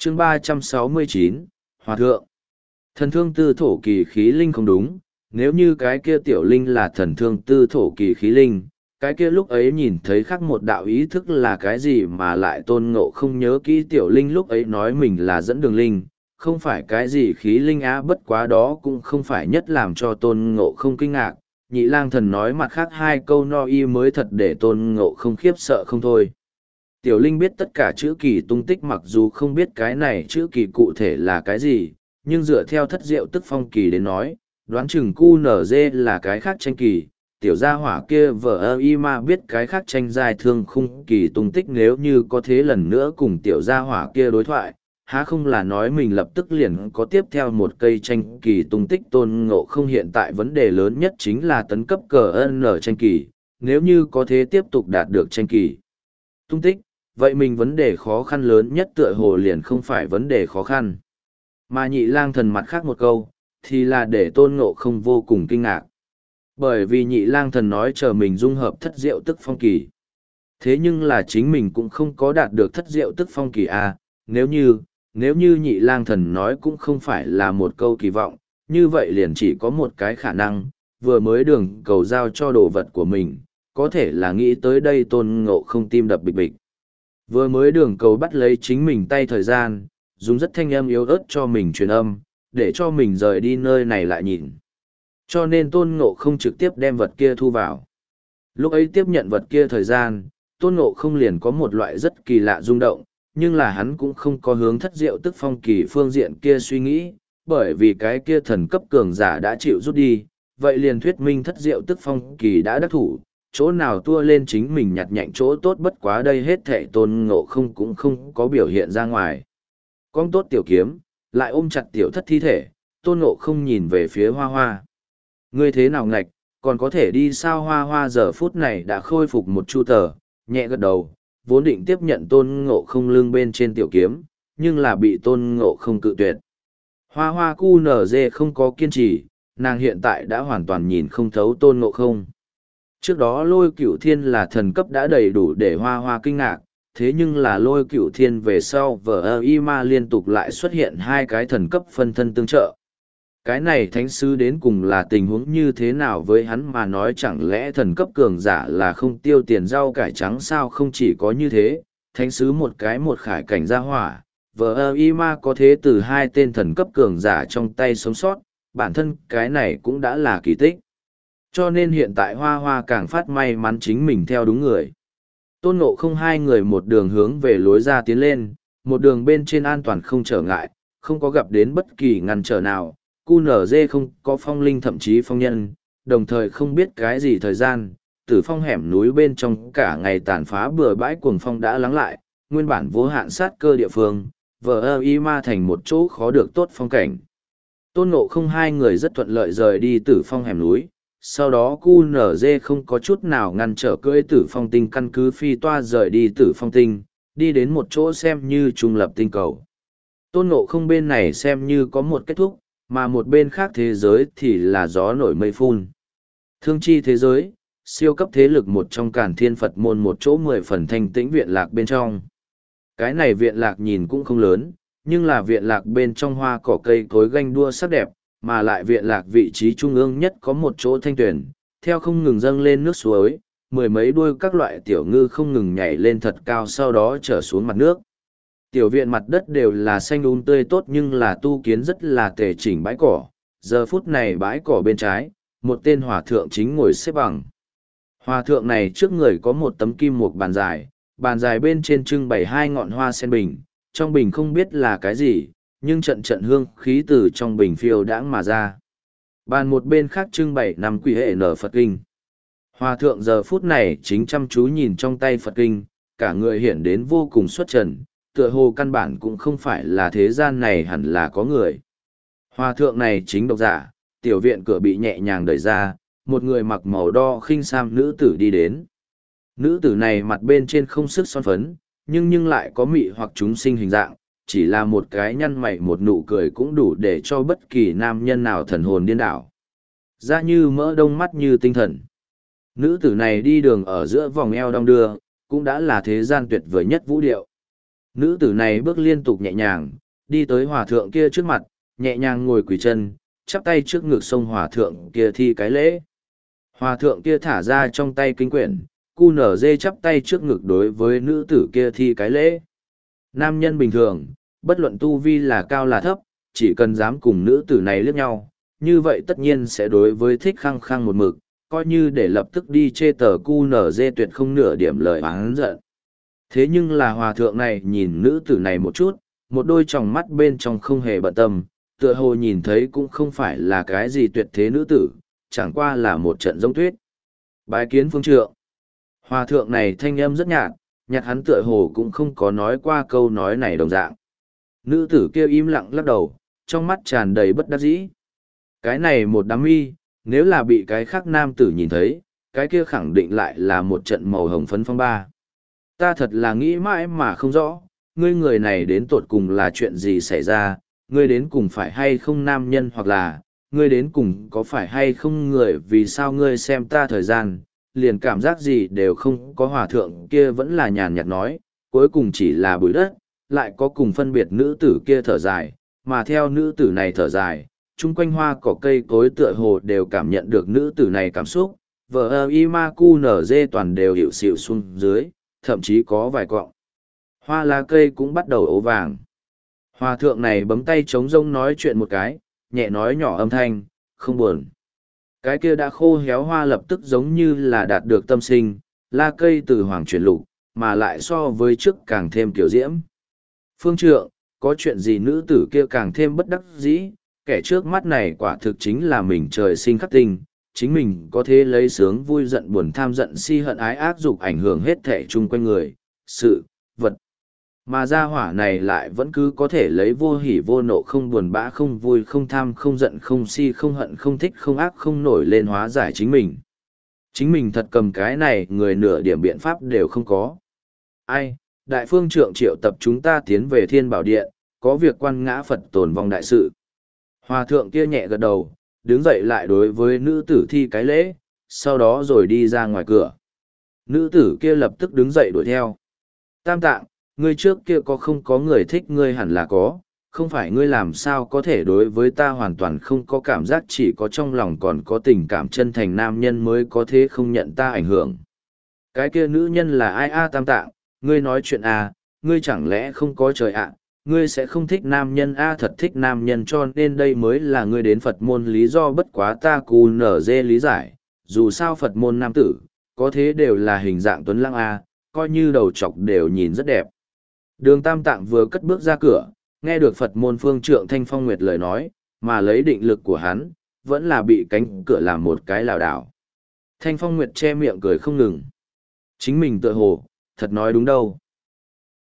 chương 369, Hòa Thượng. Thần thương tư thổ kỳ khí linh không đúng, nếu như cái kia tiểu linh là thần thương tư thổ kỳ khí linh, cái kia lúc ấy nhìn thấy khác một đạo ý thức là cái gì mà lại Tôn Ngộ không nhớ kỹ tiểu linh lúc ấy nói mình là dẫn đường linh, không phải cái gì khí linh á, bất quá đó cũng không phải nhất làm cho Tôn Ngộ không kinh ngạc. Nhị lang thần nói mặt khác hai câu no y mới thật để Tôn Ngộ không khiếp sợ không thôi. Tiểu linh biết tất cả chữ kỳ tung tích, mặc dù không biết cái này chữ kỳ cụ thể là cái gì, nhưng dựa theo thất diệu tức phong kỳ đến nói, đoán chừng QNZ là cái khác tranh kỳ. Tiểu gia hỏa kia vợ ơ y ma biết cái khác tranh dài thương khung kỳ tung tích, nếu như có thế lần nữa cùng tiểu gia hỏa kia đối thoại, há không là nói mình lập tức liền có tiếp theo một cây tranh kỳ tung tích. Tôn Ngộ không hiện tại vấn đề lớn nhất chính là tấn cấp cờ N tranh kỳ, nếu như có thế tiếp tục đạt được tranh kỳ tung tích, vậy mình vấn đề khó khăn lớn nhất tựa hồ liền không phải vấn đề khó khăn. Mà nhị lang thần mặt khác một câu, thì là để Tôn Ngộ không vô cùng kinh ngạc. Bởi vì nhị lang thần nói chờ mình dung hợp thất diệu tức phong kỳ. Thế nhưng là chính mình cũng không có đạt được thất diệu tức phong kỳ à, nếu như nhị lang thần nói cũng không phải là một câu kỳ vọng, như vậy liền chỉ có một cái khả năng, vừa mới đường cầu giao cho đồ vật của mình, có thể là nghĩ tới đây Tôn Ngộ không tim đập bịch bịch. Vừa mới đường cầu bắt lấy chính mình tay thời gian, dùng rất thanh âm yếu ớt cho mình truyền âm, để cho mình rời đi nơi này lại nhìn. Cho nên Tôn Ngộ không trực tiếp đem vật kia thu vào. Lúc ấy tiếp nhận vật kia thời gian, Tôn Ngộ không liền có một loại rất kỳ lạ rung động, nhưng là hắn cũng không có hướng thất diệu tức phong kỳ phương diện kia suy nghĩ, bởi vì cái kia thần cấp cường giả đã chịu rút đi, vậy liền thuyết minh thất diệu tức phong kỳ đã đắc thủ, chỗ nào tua lên chính mình nhặt nhạnh chỗ tốt, bất quá đây hết thệ Tôn Ngộ không cũng không có biểu hiện ra ngoài. Con tốt tiểu kiếm, lại ôm chặt tiểu thất thi thể, Tôn Ngộ không nhìn về phía Hoa Hoa. Ngươi thế nào ngạch, còn có thể đi sao? Hoa Hoa giờ phút này đã khôi phục một chu tờ, nhẹ gật đầu, vốn định tiếp nhận Tôn Ngộ không lưng bên trên tiểu kiếm, nhưng là bị Tôn Ngộ không cự tuyệt. Hoa Hoa QNZ không có kiên trì, nàng hiện tại đã hoàn toàn nhìn không thấu Tôn Ngộ không. Trước đó Lôi Cửu Thiên là thần cấp đã đầy đủ để Hoa Hoa kinh ngạc, thế nhưng là Lôi Cửu Thiên về sau vờ y ma liên tục lại xuất hiện hai cái thần cấp phân thân tương trợ. Cái này thánh sứ đến cùng là tình huống như thế nào với hắn mà nói, chẳng lẽ thần cấp cường giả là không tiêu tiền rau cải trắng sao? Không chỉ có như thế, thánh sứ một khải cảnh gia hỏa, vờ y ma có thế từ hai tên thần cấp cường giả trong tay sống sót, bản thân cái này cũng đã là kỳ tích. Cho nên hiện tại Hoa Hoa càng phát may mắn chính mình theo đúng người. Tôn Ngộ không hai người một đường hướng về lối ra tiến lên, một đường bên trên an toàn không trở ngại, không có gặp đến bất kỳ ngăn trở nào. QNZ không có phong linh thậm chí phong nhân, đồng thời không biết cái gì thời gian, tử phong hẻm núi bên trong cả ngày tàn phá bừa bãi cuồng phong đã lắng lại, nguyên bản vô hạn sát cơ địa phương, vờ y ma thành một chỗ khó được tốt phong cảnh. Tôn Ngộ không hai người rất thuận lợi rời đi tử phong hẻm núi, sau đó QNZ không có chút nào ngăn trở cưỡi tử phong tinh căn cứ phi toa rời đi tử phong tinh, đi đến một chỗ xem như trung lập tinh cầu. Tôn Ngộ không bên này xem như có một kết thúc, mà một bên khác thế giới thì là gió nổi mây phun. Thương chi thế giới, siêu cấp thế lực một trong Càn Thiên Phật môn một chỗ 10 phần thanh tĩnh viện lạc bên trong. Cái này viện lạc nhìn cũng không lớn, nhưng là viện lạc bên trong hoa cỏ cây cối ganh đua sắc đẹp, mà lại viện lạc vị trí trung ương nhất có một chỗ thanh tuyển, theo không ngừng dâng lên nước suối, mười mấy đuôi các loại tiểu ngư không ngừng nhảy lên thật cao sau đó trở xuống mặt nước. Tiểu viện mặt đất đều là xanh tươi tốt, nhưng là tu kiến rất là tề chỉnh bãi cỏ. Giờ phút này bãi cỏ bên trái, một tên hòa thượng chính ngồi xếp bằng. Hòa thượng này trước người có một tấm kim mục bàn dài bên trên trưng bày hai ngọn hoa sen bình, trong bình không biết là cái gì, nhưng trận trận hương khí từ trong bình phiêu đãng mà ra. Bàn một bên khác trưng bày 5 quỷ hệ nở Phật kinh. Hòa thượng giờ phút này chính chăm chú nhìn trong tay Phật kinh, cả người hiện đến vô cùng xuất trần, tựa hồ căn bản cũng không phải là thế gian này hẳn là có người. Hòa thượng này chính độc giả, tiểu viện cửa bị nhẹ nhàng đẩy ra, một người mặc màu đo khinh sam nữ tử đi đến. Nữ tử này mặt bên trên không sức son phấn, nhưng lại có mị hoặc chúng sinh hình dạng, chỉ là một cái nhăn mày một nụ cười cũng đủ để cho bất kỳ nam nhân nào thần hồn điên đảo. Da như mỡ đông mắt như tinh thần. Nữ tử này đi đường ở giữa vòng eo đong đưa, cũng đã là thế gian tuyệt vời nhất vũ điệu. Nữ tử này bước liên tục nhẹ nhàng, đi tới hòa thượng kia trước mặt, nhẹ nhàng ngồi quỳ chân, chắp tay trước ngực sông hòa thượng kia thi cái lễ. Hòa thượng kia thả ra trong tay kinh quyển, cu nở dê chắp tay trước ngực đối với nữ tử kia thi cái lễ. Nam nhân bình thường, bất luận tu vi là cao là thấp, chỉ cần dám cùng nữ tử này liếc nhau, như vậy tất nhiên sẽ đối với thích khăng khăng một mực, coi như để lập tức đi chê tờ cu nở dê tuyệt không nửa điểm lời oán giận. Thế nhưng là hòa thượng này nhìn nữ tử này một chút, một đôi tròng mắt bên trong không hề bận tâm, tựa hồ nhìn thấy cũng không phải là cái gì tuyệt thế nữ tử, chẳng qua là một trận giống tuyết. Bái kiến phương trượng. Hòa thượng này thanh âm rất nhạt, nhạt hắn tựa hồ cũng không có nói qua câu nói này đồng dạng. Nữ tử kia im lặng lắc đầu, trong mắt tràn đầy bất đắc dĩ. Cái này một đám mi, nếu là bị cái khác nam tử nhìn thấy, cái kia khẳng định lại là một trận màu hồng phấn phong ba. Ta thật là nghĩ mãi mà không rõ, ngươi người này đến tột cùng là chuyện gì xảy ra, ngươi đến cùng phải hay không nam nhân hoặc là, ngươi đến cùng có phải hay không người, vì sao ngươi xem ta thời gian, liền cảm giác gì đều không có. Hòa thượng kia vẫn là nhàn nhạt nói, cuối cùng chỉ là bụi đất, lại có cùng phân biệt nữ tử kia thở dài, mà theo nữ tử này thở dài, chung quanh hoa cỏ cây cối tựa hồ đều cảm nhận được nữ tử này cảm xúc, vợ y ma cu nở dê toàn đều hiệu xịu xuống dưới, thậm chí có vài cọng hoa lá cây cũng bắt đầu ố vàng. Hòa thượng này bấm tay trống rông nói chuyện một cái, nhẹ nói nhỏ âm thanh, không buồn. Cái kia đã khô héo hoa lập tức giống như là đạt được tâm sinh, la cây từ hoàng chuyển lục, mà lại so với trước càng thêm kiểu diễm. Phương trượng, có chuyện gì? Nữ tử kia càng thêm bất đắc dĩ, kẻ trước mắt này quả thực chính là mình trời sinh khắc tinh, chính mình có thể lấy sướng vui giận buồn tham giận si hận ái ác dục ảnh hưởng hết thể chung quanh người, sự, vật. Mà gia hỏa này lại vẫn cứ có thể lấy vô hỉ vô nộ không buồn bã không vui không tham không giận không si không hận không thích không ác không nổi lên hóa giải chính mình. Chính mình thật cầm cái này người nửa điểm biện pháp đều không có. Ai, đại phương trượng triệu tập chúng ta tiến về Thiên Bảo Điện, có việc quan ngã Phật tồn vong đại sự. Hòa thượng kia nhẹ gật đầu, đứng dậy lại đối với nữ tử thi cái lễ, sau đó rồi đi ra ngoài cửa. Nữ tử kia lập tức đứng dậy đuổi theo. Tam tạng, ngươi trước kia có không có người thích ngươi? Hẳn là có, không phải ngươi làm sao có thể đối với ta hoàn toàn không có cảm giác, chỉ có trong lòng còn có tình cảm chân thành nam nhân mới có thế không nhận ta ảnh hưởng. Cái kia nữ nhân là ai a? Tam tạng, ngươi nói chuyện à, ngươi chẳng lẽ không có trời ạ? Ngươi sẽ không thích nam nhân a? Thật thích nam nhân cho nên đây mới là ngươi đến Phật môn lý do. Bất quá ta cù nở dê lý giải, dù sao Phật môn nam tử, có thế đều là hình dạng tuấn lãng a, coi như đầu trọc đều nhìn rất đẹp. Đường Tam Tạng vừa cất bước ra cửa, nghe được Phật môn phương trượng Thanh Phong Nguyệt lời nói, mà lấy định lực của hắn, vẫn là bị cánh cửa làm một cái lảo đảo. Thanh Phong Nguyệt che miệng cười không ngừng. Chính mình tựa hồ, thật nói đúng đâu.